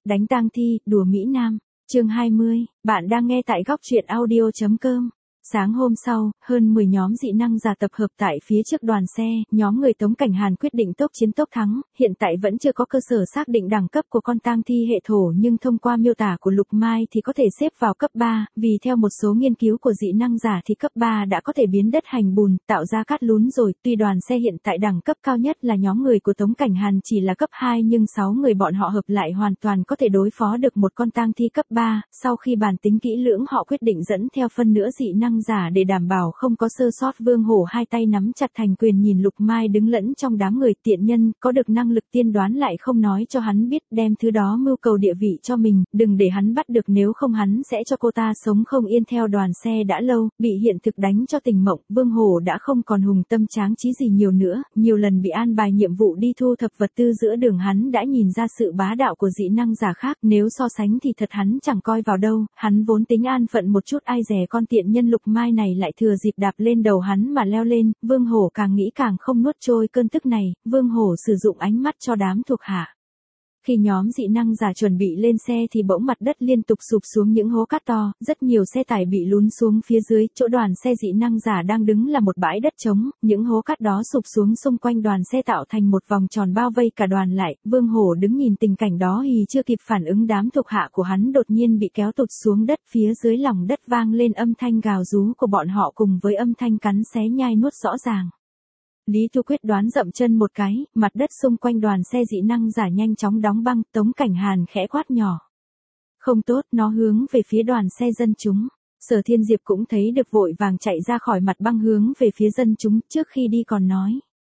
Đánh tang thi, đùa Mỹ Nam. Chương 20, bạn đang nghe tại góc truyện audio.com. Sáng hôm sau, hơn 10 nhóm dị năng giả tập hợp tại phía trước đoàn xe, nhóm người Tống Cảnh Hàn quyết định tốc chiến tốc thắng, hiện tại vẫn chưa có cơ sở xác định đẳng cấp của con tang thi hệ thổ nhưng thông qua miêu tả của Lục Mai thì có thể xếp vào cấp 3, vì theo một số nghiên cứu của dị năng giả thì cấp 3 đã có thể biến đất hành bùn, tạo ra cát lún rồi, tuy đoàn xe hiện tại đẳng cấp cao nhất là nhóm người của Tống Cảnh Hàn chỉ là cấp 2 nhưng 6 người bọn họ hợp lại hoàn toàn có thể đối phó được một con tang thi cấp 3, sau khi bàn tính kỹ lưỡng họ quyết định dẫn theo phân nửa dị năng giả để đảm bảo không có sơ sót. Vương Hổ hai tay nắm chặt thành quyền nhìn Lục Mai đứng lẫn trong đám người tiện nhân, có được năng lực tiên đoán lại không nói cho hắn biết, đem thứ đó mưu cầu địa vị cho mình, đừng để hắn bắt được nếu không hắn sẽ cho cô ta sống không yên. Theo đoàn xe đã lâu, bị hiện thực đánh cho tỉnh mộng, Vương Hổ đã không còn hùng tâm tráng trí gì nhiều nữa, nhiều lần bị an bài nhiệm vụ đi thu thập vật tư giữa đường hắn đã nhìn ra sự bá đạo của dị năng giả khác, nếu so sánh thì thật hắn chẳng coi vào đâu, hắn vốn tính an phận một chút, ai dè con tiện nhân Lục Mai này lại thừa dịp đạp lên đầu hắn mà leo lên. Vương Hổ càng nghĩ càng không nuốt trôi cơn tức này, Vương Hổ sử dụng ánh mắt cho đám thuộc hạ. Khi nhóm dị năng giả chuẩn bị lên xe thì bỗng mặt đất liên tục sụp xuống những hố cát to, rất nhiều xe tải bị lún xuống phía dưới, chỗ đoàn xe dị năng giả đang đứng là một bãi đất trống, những hố cát đó sụp xuống xung quanh đoàn xe tạo thành một vòng tròn bao vây cả đoàn lại. Vương Hổ đứng nhìn tình cảnh đó thì chưa kịp phản ứng, đám thuộc hạ của hắn đột nhiên bị kéo tụt xuống đất, phía dưới lòng đất vang lên âm thanh gào rú của bọn họ cùng với âm thanh cắn xé nhai nuốt rõ ràng. Lý Tu quyết đoán dậm chân một cái, mặt đất xung quanh đoàn xe dị năng giả nhanh chóng đóng băng. Tống Cảnh Hàn khẽ quát nhỏ. Không tốt, nó hướng về phía đoàn xe dân chúng. Sở Thiên Diệp cũng thấy được vội vàng chạy ra khỏi mặt băng hướng về phía dân chúng, trước khi đi còn nói.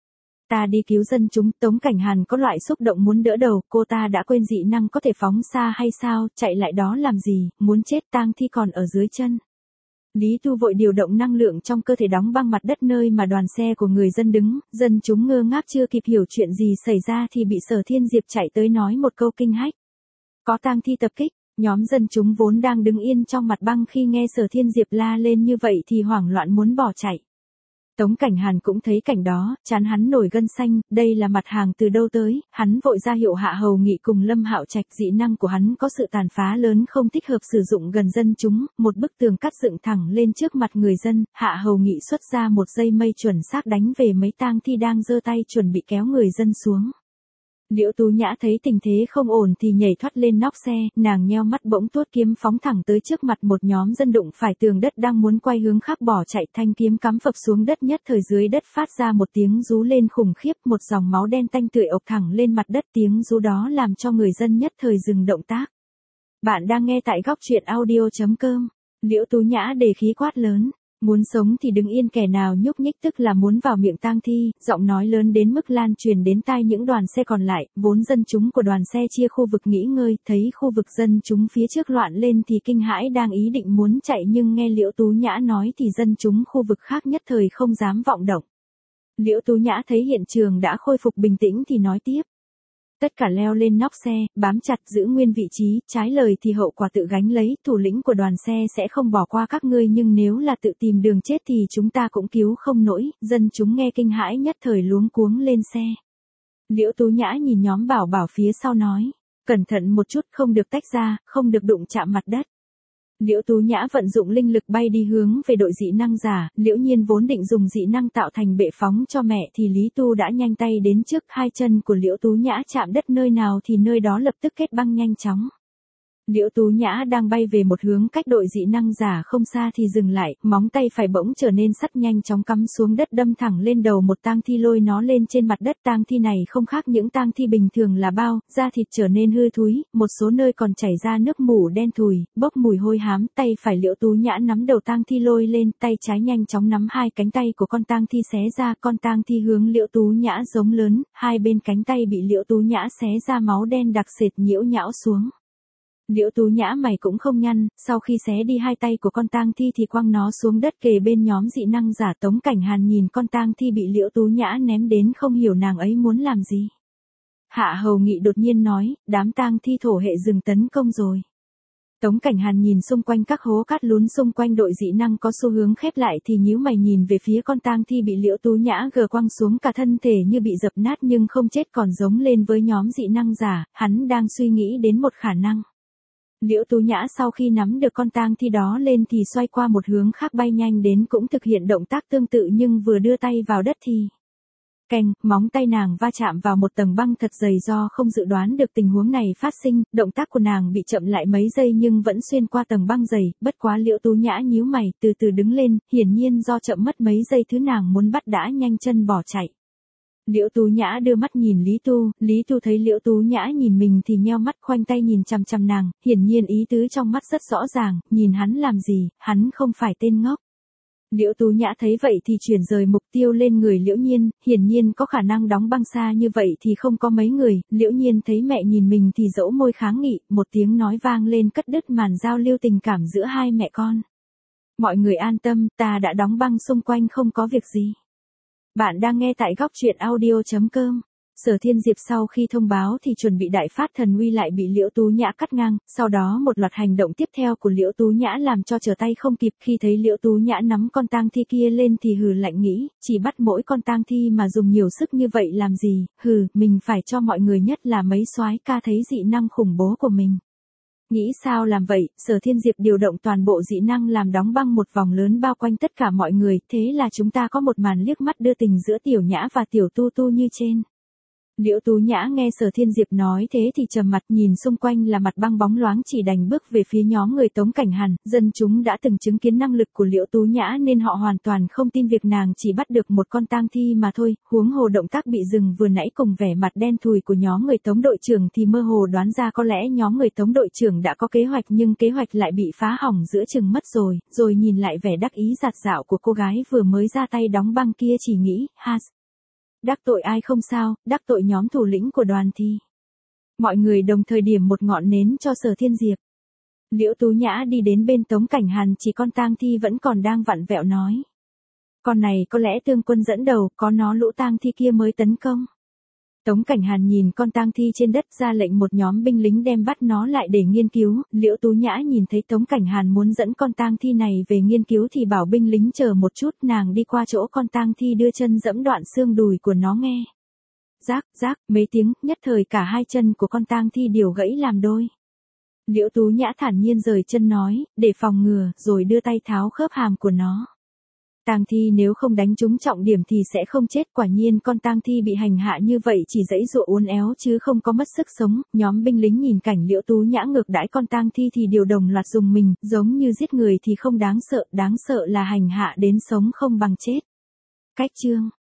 Ta đi cứu dân chúng. Tống Cảnh Hàn có loại xúc động muốn đỡ đầu, cô ta đã quên dị năng có thể phóng xa hay sao, chạy lại đó làm gì, muốn chết, tang thi còn ở dưới chân. Lý Tu vội điều động năng lượng trong cơ thể đóng băng mặt đất nơi mà đoàn xe của người dân đứng, dân chúng ngơ ngác chưa kịp hiểu chuyện gì xảy ra thì bị Sở Thiên Diệp chạy tới nói một câu kinh hách. Có tang thi tập kích, nhóm dân chúng vốn đang đứng yên trong mặt băng khi nghe Sở Thiên Diệp la lên như vậy thì hoảng loạn muốn bỏ chạy. Tống Cảnh Hàn cũng thấy cảnh đó, trán hắn nổi gân xanh, đây là mặt hàng từ đâu tới, hắn vội ra hiệu Hạ Hầu Nghị cùng Lâm Hạo Trạch. Dị năng của hắn có sự tàn phá lớn, không thích hợp sử dụng gần dân chúng, một bức tường cắt dựng thẳng lên trước mặt người dân, Hạ Hầu Nghị xuất ra một dây mây chuẩn xác đánh về mấy tang thi đang giơ tay chuẩn bị kéo người dân xuống. Liễu Tú Nhã thấy tình thế không ổn thì nhảy thoát lên nóc xe, nàng nheo mắt bỗng tuốt kiếm phóng thẳng tới trước mặt một nhóm dân đụng phải tường đất đang muốn quay hướng khác bỏ chạy, thanh kiếm cắm phập xuống đất, nhất thời dưới đất phát ra một tiếng rú lên khủng khiếp, một dòng máu đen tanh tưởi ộc thẳng lên mặt đất, tiếng rú đó làm cho người dân nhất thời dừng động tác. Bạn đang nghe tại góc truyện audio.com. Liễu Tú Nhã đề khí quát lớn. Muốn sống thì đứng yên, kẻ nào nhúc nhích tức là muốn vào miệng tang thi, giọng nói lớn đến mức lan truyền đến tai những đoàn xe còn lại, vốn dân chúng của đoàn xe chia khu vực nghỉ ngơi, thấy khu vực dân chúng phía trước loạn lên thì kinh hãi, đang ý định muốn chạy nhưng nghe Liễu Tú Nhã nói thì dân chúng khu vực khác nhất thời không dám vọng động. Liễu Tú Nhã thấy hiện trường đã khôi phục bình tĩnh thì nói tiếp. Tất cả leo lên nóc xe, bám chặt giữ nguyên vị trí, trái lời thì hậu quả tự gánh lấy, thủ lĩnh của đoàn xe sẽ không bỏ qua các ngươi nhưng nếu là tự tìm đường chết thì chúng ta cũng cứu không nổi. Dân chúng nghe kinh hãi nhất thời luống cuống lên xe. Liễu Tú Nhã nhìn nhóm Bảo Bảo phía sau nói, cẩn thận một chút, không được tách ra, không được đụng chạm mặt đất. Liễu Tú Nhã vận dụng linh lực bay đi hướng về đội dị năng giả, Liễu Nhiên vốn định dùng dị năng tạo thành bệ phóng cho mẹ thì Lý Tu đã nhanh tay đến trước, hai chân của Liễu Tú Nhã chạm đất nơi nào thì nơi đó lập tức kết băng nhanh chóng. Liễu Tú Nhã đang bay về một hướng cách đội dị năng giả không xa thì dừng lại, móng tay phải bỗng trở nên sắt nhanh chóng cắm xuống đất đâm thẳng lên đầu một tang thi lôi nó lên trên mặt đất. Tang thi này không khác những tang thi bình thường là bao, da thịt trở nên hư thúi, một số nơi còn chảy ra nước mủ đen thùi, bốc mùi hôi hám. Tay phải Liễu Tú Nhã nắm đầu tang thi lôi lên, tay trái nhanh chóng nắm hai cánh tay của con tang thi xé ra, con tang thi hướng Liễu Tú Nhã giống lớn, hai bên cánh tay bị Liễu Tú Nhã xé ra máu đen đặc sệt nhiễu nhão xuống. Liễu Tú Nhã mày cũng không nhăn, sau khi xé đi hai tay của con tang thi thì quăng nó xuống đất kề bên nhóm dị năng giả. Tống Cảnh Hàn nhìn con tang thi bị Liễu Tú Nhã ném đến không hiểu nàng ấy muốn làm gì. Hạ Hầu Nghị đột nhiên nói, đám tang thi thổ hệ dừng tấn công rồi. Tống Cảnh Hàn nhìn xung quanh các hố cát lún xung quanh đội dị năng có xu hướng khép lại thì nhíu mày nhìn về phía con tang thi bị Liễu Tú Nhã gờ quăng xuống, cả thân thể như bị dập nát nhưng không chết còn giống lên với nhóm dị năng giả, hắn đang suy nghĩ đến một khả năng. Liễu Tú Nhã sau khi nắm được con tang thi đó lên thì xoay qua một hướng khác bay nhanh đến, cũng thực hiện động tác tương tự nhưng vừa đưa tay vào đất thì keng, móng tay nàng va chạm vào một tầng băng thật dày. Do không dự đoán được tình huống này phát sinh, động tác của nàng bị chậm lại mấy giây nhưng vẫn xuyên qua tầng băng dày, bất quá Liễu Tú Nhã nhíu mày, từ từ đứng lên, hiển nhiên do chậm mất mấy giây thứ nàng muốn bắt đã nhanh chân bỏ chạy. Liễu Tú Nhã đưa mắt nhìn Lý Tu thấy Liễu Tú Nhã nhìn mình thì nheo mắt khoanh tay nhìn chằm chằm nàng, hiển nhiên ý tứ trong mắt rất rõ ràng, nhìn hắn làm gì, hắn không phải tên ngốc. Liễu Tú Nhã thấy vậy thì chuyển rời mục tiêu lên người Liễu Nhiên, hiển nhiên có khả năng đóng băng xa như vậy thì không có mấy người, Liễu Nhiên thấy mẹ nhìn mình thì dẫu môi kháng nghị, một tiếng nói vang lên cắt đứt màn giao lưu tình cảm giữa hai mẹ con. Mọi người an tâm, ta đã đóng băng xung quanh không có việc gì. Bạn đang nghe tại góc truyện audio.com. Sở Thiên Diệp sau khi thông báo thì chuẩn bị đại phát thần uy lại bị Liễu Tú Nhã cắt ngang, sau đó một loạt hành động tiếp theo của Liễu Tú Nhã làm cho trở tay không kịp. Khi thấy Liễu Tú Nhã nắm con tang thi kia lên thì hừ lạnh nghĩ, chỉ bắt mỗi con tang thi mà dùng nhiều sức như vậy làm gì, mình phải cho mọi người nhất là mấy soái ca thấy dị năng khủng bố của mình. Nghĩ sao làm vậy, Sở Thiên Diệp điều động toàn bộ dị năng làm đóng băng một vòng lớn bao quanh tất cả mọi người, thế là chúng ta có một màn liếc mắt đưa tình giữa Tiểu Nhã và Tiểu Tu Tu như trên. Liễu Tú Nhã nghe Sở Thiên Diệp nói thế thì trầm mặt, nhìn xung quanh là mặt băng bóng loáng, chỉ đành bước về phía nhóm người Tống Cảnh Hàn. Dân chúng đã từng chứng kiến năng lực của Liễu Tú Nhã nên họ hoàn toàn không tin việc nàng chỉ bắt được một con tang thi mà thôi, huống hồ động tác bị dừng vừa nãy cùng vẻ mặt đen thùi của nhóm người Tống đội trưởng thì mơ hồ đoán ra có lẽ nhóm người Tống đội trưởng đã có kế hoạch nhưng kế hoạch lại bị phá hỏng giữa chừng mất rồi nhìn lại vẻ đắc ý dạt dạo của cô gái vừa mới ra tay đóng băng kia chỉ nghĩ, đắc tội ai không sao, đắc tội nhóm thủ lĩnh của đoàn thì. Mọi người đồng thời điểm một ngọn nến cho Sở Thiên Diệp. Liễu Tú Nhã đi đến bên Tống Cảnh Hàn, chỉ con tang thi vẫn còn đang vặn vẹo nói. Con này có lẽ Tương Quân dẫn đầu, có nó lũ tang thi kia mới tấn công. Tống Cảnh Hàn nhìn con tang thi trên đất ra lệnh một nhóm binh lính đem bắt nó lại để nghiên cứu. Liễu Tú Nhã nhìn thấy Tống Cảnh Hàn muốn dẫn con tang thi này về nghiên cứu thì bảo binh lính chờ một chút, nàng đi qua chỗ con tang thi đưa chân giẫm đoạn xương đùi của nó nghe. Rác, mấy tiếng, nhất thời cả hai chân của con tang thi đều gãy làm đôi. Liễu Tú Nhã thản nhiên rời chân nói, để phòng ngừa, rồi đưa tay tháo khớp hàm của nó. Tang thi nếu không đánh trúng trọng điểm thì sẽ không chết, quả nhiên con tang thi bị hành hạ như vậy chỉ giãy giụa uốn éo chứ không có mất sức sống. Nhóm binh lính nhìn cảnh Liễu Tú Nhã ngược đãi con tang thi thì đều đồng loạt dùng mình, giống như giết người thì không đáng sợ là hành hạ đến sống không bằng chết. Cách chương